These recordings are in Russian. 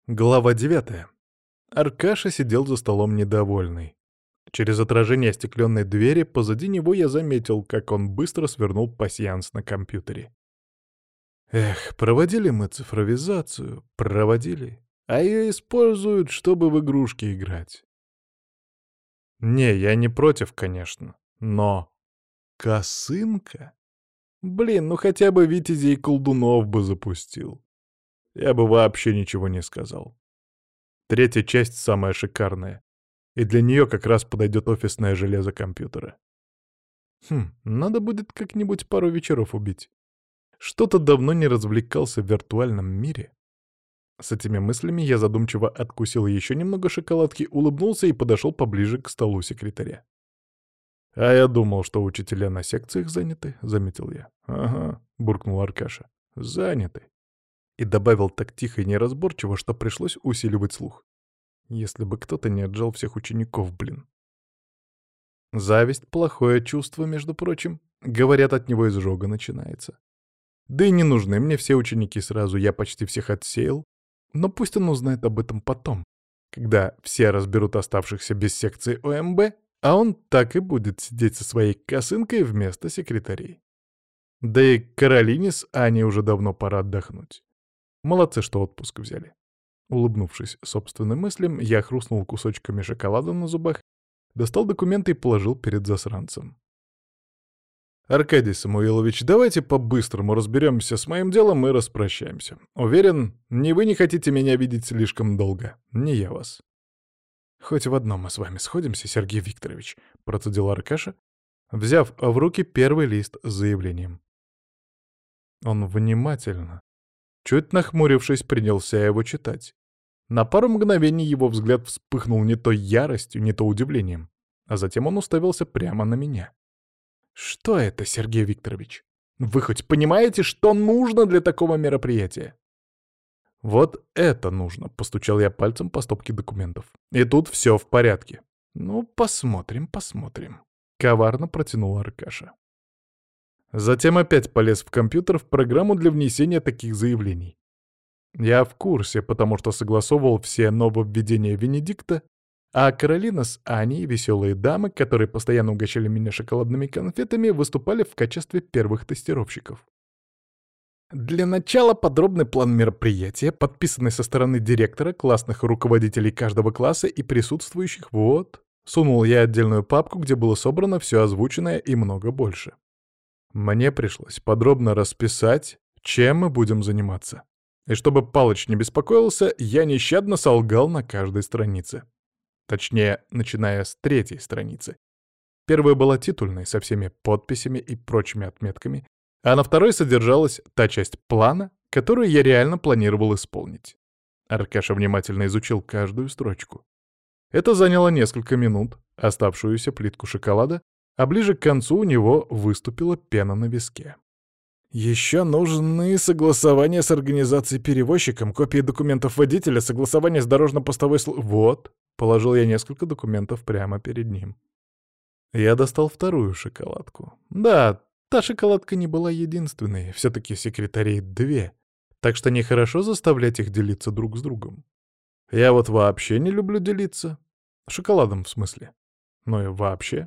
Глава 9. Аркаша сидел за столом недовольный. Через отражение остекленной двери позади него я заметил, как он быстро свернул пасьянс на компьютере. Эх, проводили мы цифровизацию, проводили, а ее используют, чтобы в игрушки играть. Не, я не против, конечно, но... Косынка? Блин, ну хотя бы Витязей и колдунов бы запустил. Я бы вообще ничего не сказал. Третья часть самая шикарная. И для нее как раз подойдет офисное железо компьютера. Надо будет как-нибудь пару вечеров убить. Что-то давно не развлекался в виртуальном мире. С этими мыслями я задумчиво откусил еще немного шоколадки, улыбнулся и подошел поближе к столу секретаря. «А я думал, что учителя на секциях заняты», — заметил я. «Ага», — буркнул Аркаша. «Заняты». И добавил так тихо и неразборчиво, что пришлось усиливать слух. Если бы кто-то не отжал всех учеников, блин. Зависть — плохое чувство, между прочим. Говорят, от него изжога начинается. Да и не нужны мне все ученики сразу, я почти всех отсеял. Но пусть он узнает об этом потом, когда все разберут оставшихся без секции ОМБ, а он так и будет сидеть со своей косынкой вместо секретарей. Да и Каролине с Аней уже давно пора отдохнуть. Молодцы, что отпуск взяли. Улыбнувшись собственным мыслям, я хрустнул кусочками шоколада на зубах, достал документы и положил перед засранцем. «Аркадий Самуилович, давайте по-быстрому разберемся с моим делом и распрощаемся. Уверен, ни вы не хотите меня видеть слишком долго, ни я вас». «Хоть в одном мы с вами сходимся, Сергей Викторович», — процедил Аркаша, взяв в руки первый лист с заявлением. Он внимательно, чуть нахмурившись, принялся его читать. На пару мгновений его взгляд вспыхнул не то яростью, не то удивлением, а затем он уставился прямо на меня. «Что это, Сергей Викторович? Вы хоть понимаете, что нужно для такого мероприятия?» «Вот это нужно», — постучал я пальцем по стопке документов. «И тут все в порядке». «Ну, посмотрим, посмотрим», — коварно протянул Аркаша. Затем опять полез в компьютер в программу для внесения таких заявлений. Я в курсе, потому что согласовывал все нововведения Венедикта, а Каролина с Аней, веселые дамы, которые постоянно угощали меня шоколадными конфетами, выступали в качестве первых тестировщиков. Для начала подробный план мероприятия, подписанный со стороны директора, классных руководителей каждого класса и присутствующих, вот. Сунул я отдельную папку, где было собрано все озвученное и много больше. Мне пришлось подробно расписать, чем мы будем заниматься. И чтобы Палыч не беспокоился, я нещадно солгал на каждой странице. Точнее, начиная с третьей страницы. Первая была титульной, со всеми подписями и прочими отметками, а на второй содержалась та часть плана, которую я реально планировал исполнить. Аркаша внимательно изучил каждую строчку. Это заняло несколько минут, оставшуюся плитку шоколада, а ближе к концу у него выступила пена на виске. «Еще нужны согласования с организацией-перевозчиком, копии документов водителя, согласование с дорожно-постовой Вот», — положил я несколько документов прямо перед ним. Я достал вторую шоколадку. Да, та шоколадка не была единственной, все-таки секретарей две, так что нехорошо заставлять их делиться друг с другом. Я вот вообще не люблю делиться. Шоколадом, в смысле. Ну и вообще.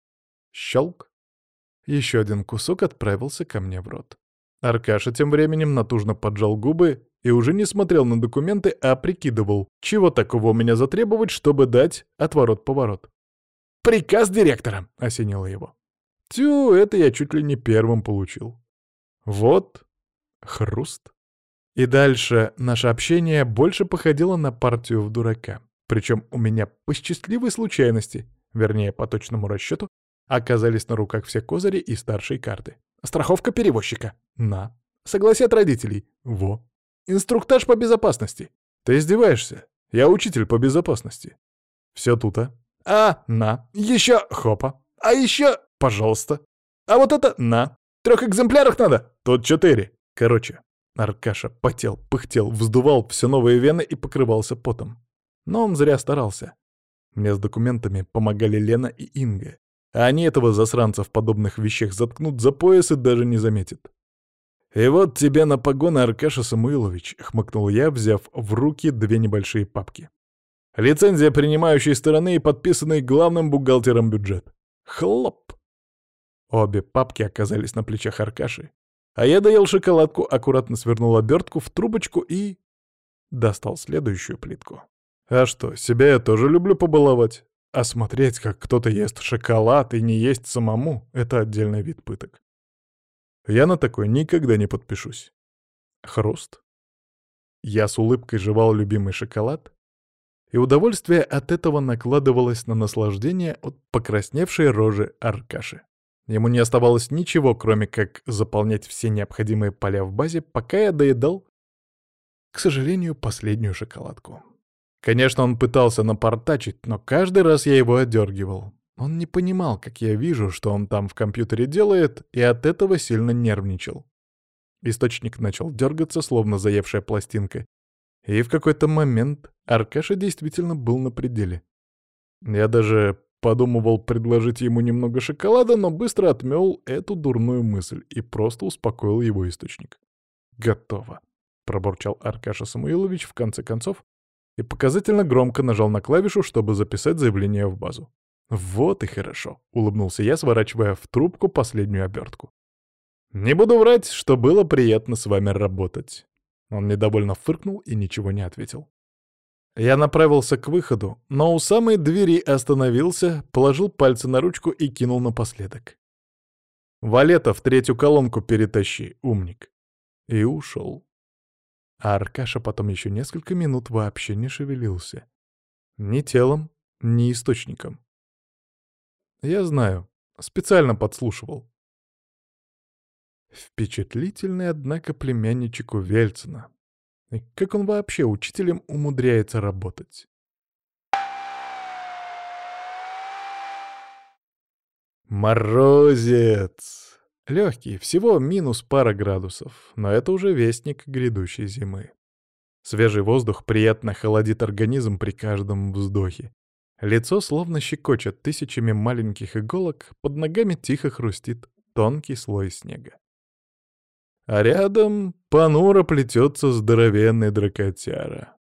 Щелк. Еще один кусок отправился ко мне в рот. Аркаша тем временем натужно поджал губы и уже не смотрел на документы, а прикидывал, чего такого у меня затребовать, чтобы дать отворот-поворот. «Приказ директора!» — осенило его. Тю, это я чуть ли не первым получил. Вот. Хруст. И дальше наше общение больше походило на партию в дурака. Причем у меня по счастливой случайности, вернее, по точному расчету, оказались на руках все козыри и старшие карты. Страховка перевозчика. На. Согласие от родителей. Во. Инструктаж по безопасности. Ты издеваешься? Я учитель по безопасности. Все тут, а? На. Еще хопа. А еще, пожалуйста. А вот это на. 3 экземплярах надо. Тут 4. Короче, Аркаша потел, пыхтел, вздувал все новые вены и покрывался потом. Но он зря старался. Мне с документами помогали Лена и Инга. А они этого засранца в подобных вещах заткнут за пояс и даже не заметят. «И вот тебе на погоны, Аркаша Самуилович», — хмыкнул я, взяв в руки две небольшие папки. «Лицензия принимающей стороны и подписанный главным бухгалтером бюджет». Хлоп! Обе папки оказались на плечах Аркаши, а я доел шоколадку, аккуратно свернул обертку в трубочку и... достал следующую плитку. А что, себя я тоже люблю побаловать. А смотреть, как кто-то ест шоколад и не есть самому — это отдельный вид пыток. Я на такое никогда не подпишусь. Хруст. Я с улыбкой жевал любимый шоколад, и удовольствие от этого накладывалось на наслаждение от покрасневшей рожи Аркаши. Ему не оставалось ничего, кроме как заполнять все необходимые поля в базе, пока я доедал, к сожалению, последнюю шоколадку. Конечно, он пытался напортачить, но каждый раз я его отдергивал. Он не понимал, как я вижу, что он там в компьютере делает, и от этого сильно нервничал. Источник начал дергаться, словно заевшая пластинка. И в какой-то момент Аркаша действительно был на пределе. Я даже подумывал предложить ему немного шоколада, но быстро отмел эту дурную мысль и просто успокоил его источник. «Готово», — пробурчал Аркаша Самуилович в конце концов и показательно громко нажал на клавишу, чтобы записать заявление в базу. «Вот и хорошо», — улыбнулся я, сворачивая в трубку последнюю обертку. «Не буду врать, что было приятно с вами работать». Он недовольно фыркнул и ничего не ответил. Я направился к выходу, но у самой двери остановился, положил пальцы на ручку и кинул напоследок. «Валета в третью колонку перетащи, умник». И ушел. А Аркаша потом еще несколько минут вообще не шевелился. Ни телом, ни источником. Я знаю, специально подслушивал. Впечатлительный, однако, племянничек у Вельцина. И как он вообще учителем умудряется работать? Морозец! Легкий, всего минус пара градусов, но это уже вестник грядущей зимы. Свежий воздух приятно холодит организм при каждом вздохе. Лицо словно щекочет тысячами маленьких иголок, под ногами тихо хрустит тонкий слой снега. А рядом понуро плетется здоровенный дракотяра.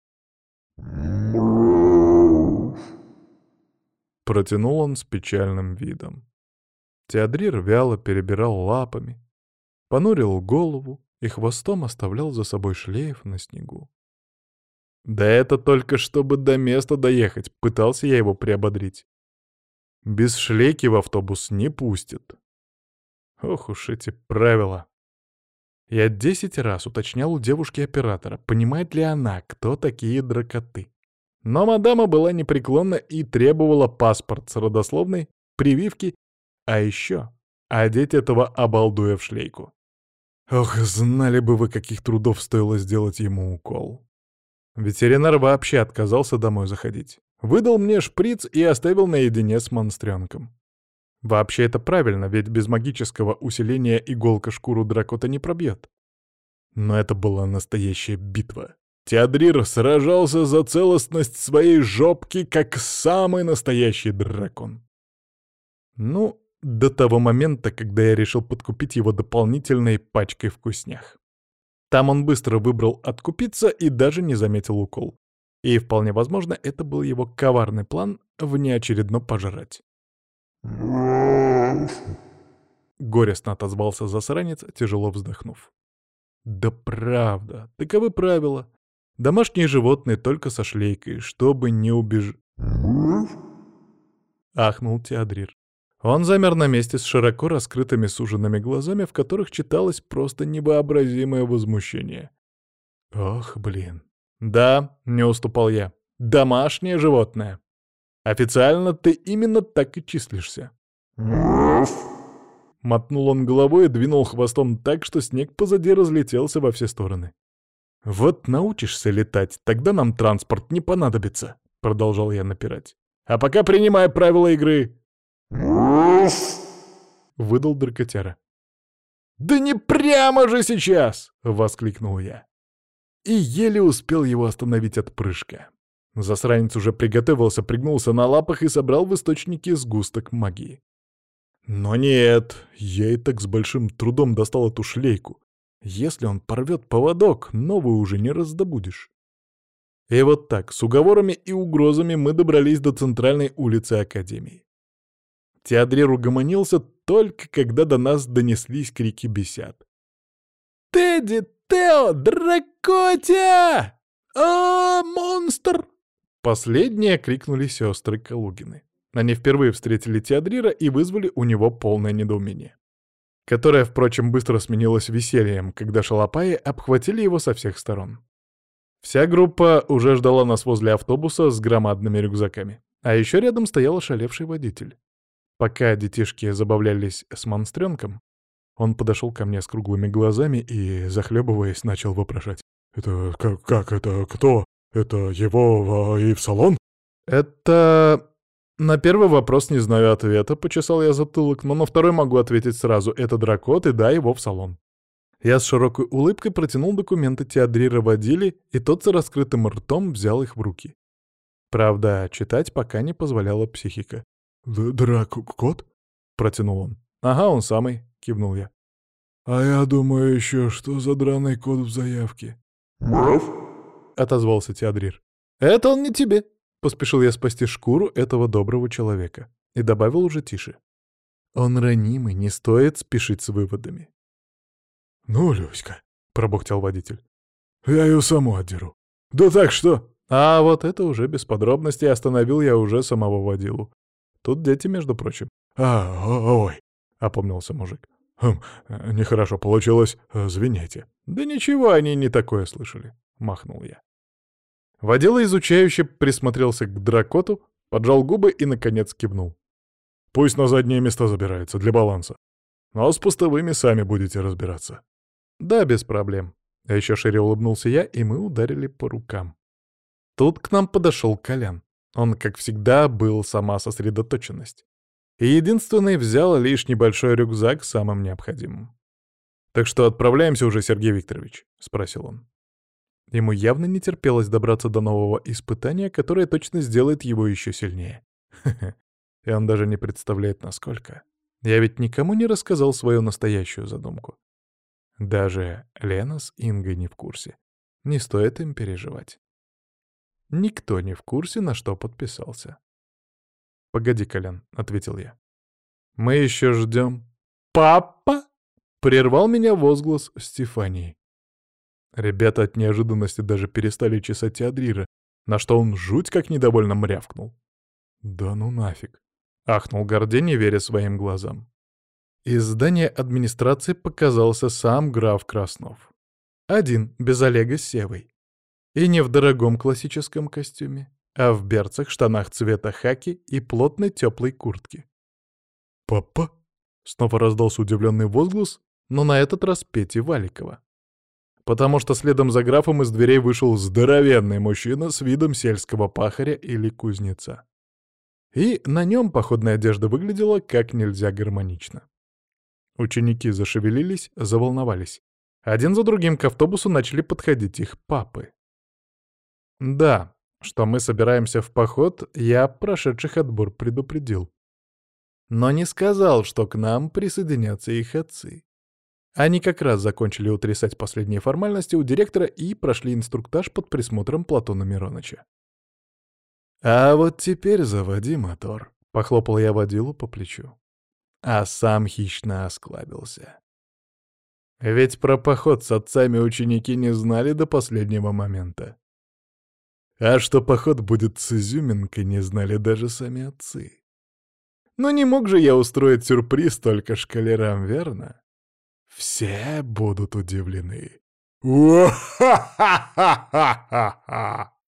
Протянул он с печальным видом. Теодрир вяло перебирал лапами, понурил голову и хвостом оставлял за собой шлейф на снегу. Да это только чтобы до места доехать, пытался я его приободрить. Без шлейки в автобус не пустят. Ох уж эти правила. Я 10 раз уточнял у девушки-оператора, понимает ли она, кто такие дракоты. Но мадама была непреклонна и требовала паспорт с родословной, прививки, а еще одеть этого обалдуя в шлейку. Ох, знали бы вы, каких трудов стоило сделать ему укол. Ветеринар вообще отказался домой заходить. Выдал мне шприц и оставил наедине с монстренком. Вообще это правильно, ведь без магического усиления иголка шкуру дракота не пробьет. Но это была настоящая битва. Теодрир сражался за целостность своей жопки, как самый настоящий дракон. Ну, до того момента, когда я решил подкупить его дополнительной пачкой вкуснях. Там он быстро выбрал откупиться и даже не заметил укол. И вполне возможно, это был его коварный план внеочередно пожрать. Горестно отозвался засранец, тяжело вздохнув. Да правда, таковы правила. Домашние животные только со шлейкой, чтобы не Ахнул Теодрир. Он замер на месте с широко раскрытыми суженными глазами, в которых читалось просто невообразимое возмущение. Ох, блин. Да, не уступал я. Домашнее животное. Официально ты именно так и числишься. Мотнул он головой и двинул хвостом так, что снег позади разлетелся во все стороны. «Вот научишься летать, тогда нам транспорт не понадобится», — продолжал я напирать. «А пока принимай правила игры». Выдал дракотяра. «Да не прямо же сейчас!» — воскликнул я. И еле успел его остановить от прыжка. Засранец уже приготовился, пригнулся на лапах и собрал в источнике сгусток магии. Но нет, я и так с большим трудом достал эту шлейку. Если он порвет поводок, новый уже не раздобудешь. И вот так, с уговорами и угрозами мы добрались до центральной улицы Академии. Теодрир угомонился только когда до нас донеслись крики бесяд. «Тедди! Тео! Дракотя! А, монстр!» Последние крикнули сестры Калугины. Они впервые встретили Теодрира и вызвали у него полное недоумение, которое, впрочем, быстро сменилось весельем, когда шалопаи обхватили его со всех сторон. Вся группа уже ждала нас возле автобуса с громадными рюкзаками, а еще рядом стоял ошалевший водитель. Пока детишки забавлялись с монстренком, он подошел ко мне с круглыми глазами и, захлебываясь, начал вопрошать. «Это как это? Кто? Это его и в салон?» «Это...» На первый вопрос не знаю ответа, почесал я затылок, но на второй могу ответить сразу. Это Дракот, и да, его в салон. Я с широкой улыбкой протянул документы Теодрира водили, и тот с раскрытым ртом взял их в руки. Правда, читать пока не позволяла психика. «Дракот?» — протянул он. «Ага, он самый», — кивнул я. «А я думаю еще, что за драный код в заявке?» «Мрав?» — отозвался Теодрир. «Это он не тебе», — поспешил я спасти шкуру этого доброго человека. И добавил уже тише. «Он ранимый, не стоит спешить с выводами». «Ну, Люська», — пробухтел водитель, — «я ее саму отдеру. Да так что...» А вот это уже без подробностей остановил я уже самого водилу. Тут дети, между прочим. «Ой», — опомнился мужик. «Нехорошо получилось, извините». «Да ничего, они не такое слышали», — махнул я. Водила изучающе присмотрелся к Дракоту, поджал губы и, наконец, кивнул. «Пусть на задние места забирается, для баланса. Но с пустовыми сами будете разбираться». «Да, без проблем». А еще шире улыбнулся я, и мы ударили по рукам. Тут к нам подошел Колян. Он, как всегда, был сама сосредоточенность. И единственный взял лишь небольшой рюкзак с самым необходимым. «Так что отправляемся уже, Сергей Викторович?» — спросил он. Ему явно не терпелось добраться до нового испытания, которое точно сделает его еще сильнее. И он даже не представляет, насколько. Я ведь никому не рассказал свою настоящую задумку. Даже Лена с Ингой не в курсе. Не стоит им переживать. Никто не в курсе, на что подписался. «Погоди, Колян», — ответил я. «Мы еще ждем». «Папа!» — прервал меня возглас Стефании. Ребята от неожиданности даже перестали чесать Теодрира, на что он жуть как недовольно мрявкнул. «Да ну нафиг!» — ахнул Гордей, не веря своим глазам. Из здания администрации показался сам граф Краснов. Один, без Олега с Севой. И не в дорогом классическом костюме, а в берцах, штанах цвета хаки и плотной теплой куртке. «Папа?» — снова раздался удивленный возглас, но на этот раз Пети Валикова. Потому что следом за графом из дверей вышел здоровенный мужчина с видом сельского пахаря или кузнеца. И на нем походная одежда выглядела как нельзя гармонично. Ученики зашевелились, заволновались. Один за другим к автобусу начали подходить их папы. Да, что мы собираемся в поход, я прошедших отбор предупредил. Но не сказал, что к нам присоединятся их отцы. Они как раз закончили утрясать последние формальности у директора и прошли инструктаж под присмотром Платона Мироныча. «А вот теперь заводи мотор», — похлопал я водилу по плечу. А сам хищно осклабился. Ведь про поход с отцами ученики не знали до последнего момента. А что поход будет с изюминкой, не знали даже сами отцы. Но не мог же я устроить сюрприз только школярам, верно? Все будут удивлены. Уа-ха-ха-ха-ха-ха!